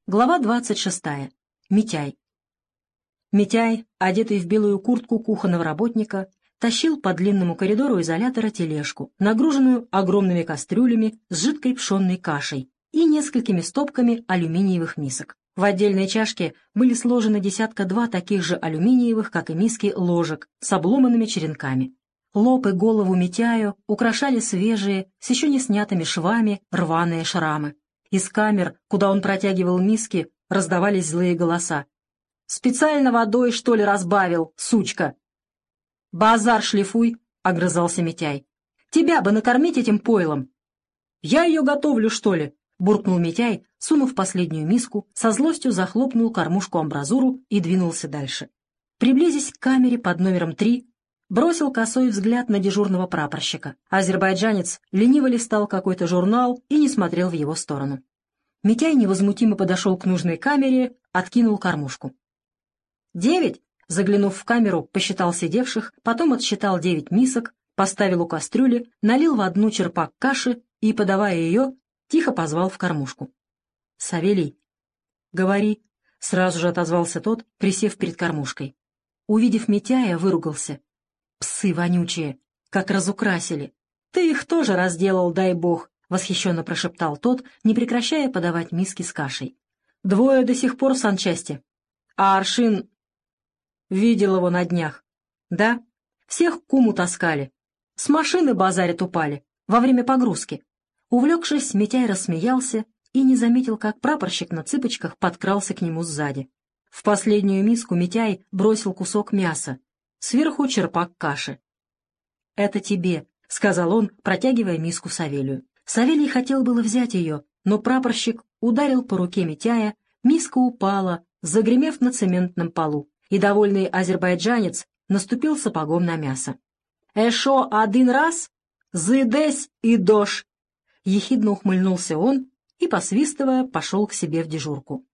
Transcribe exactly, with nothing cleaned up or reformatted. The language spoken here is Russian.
Глава двадцать шестая. Митяй. Митяй, одетый в белую куртку кухонного работника, тащил по длинному коридору изолятора тележку, нагруженную огромными кастрюлями с жидкой пшенной кашей и несколькими стопками алюминиевых мисок. В отдельной чашке были сложены десятка-два таких же алюминиевых, как и миски, ложек с обломанными черенками. Лоб и голову Митяю украшали свежие, с еще не снятыми швами, рваные шрамы. Из камер, куда он протягивал миски, раздавались злые голоса. «Специально водой, что ли, разбавил, сучка?» «Базар шлифуй», — огрызался Митяй. «Тебя бы накормить этим пойлом». «Я ее готовлю, что ли?» — буркнул Митяй, сунув последнюю миску, со злостью захлопнул кормушку-амбразуру и двинулся дальше. Приблизясь к камере под номером три, бросил косой взгляд на дежурного прапорщика. Азербайджанец лениво листал какой-то журнал и не смотрел в его сторону. Митяй невозмутимо подошел к нужной камере, откинул кормушку. «Девять?» — заглянув в камеру, посчитал сидевших, потом отсчитал девять мисок, поставил у кастрюли, налил в одну черпак каши и, подавая ее, тихо позвал в кормушку. «Савелий». «Говори», — сразу же отозвался тот, присев перед кормушкой. Увидев Митяя, выругался. «Псы вонючие, как разукрасили! Ты их тоже разделал, дай бог!» — восхищенно прошептал тот, не прекращая подавать миски с кашей. «Двое до сих пор в санчасти. А Аршин...» «Видел его на днях». «Да? Всех к куму таскали. С машины базарят упали во время погрузки». Увлекшись, Митяй рассмеялся и не заметил, как прапорщик на цыпочках подкрался к нему сзади. В последнюю миску Митяй бросил кусок мяса. Сверху черпак каши. «Это тебе», — сказал он, протягивая миску Савелию. Савелий хотел было взять ее, но прапорщик ударил по руке Митяя, миска упала, загремев на цементном полу, и довольный азербайджанец наступил сапогом на мясо. «Эшо один раз? Зыдесь и дош!» Ехидно ухмыльнулся он и, посвистывая, пошел к себе в дежурку.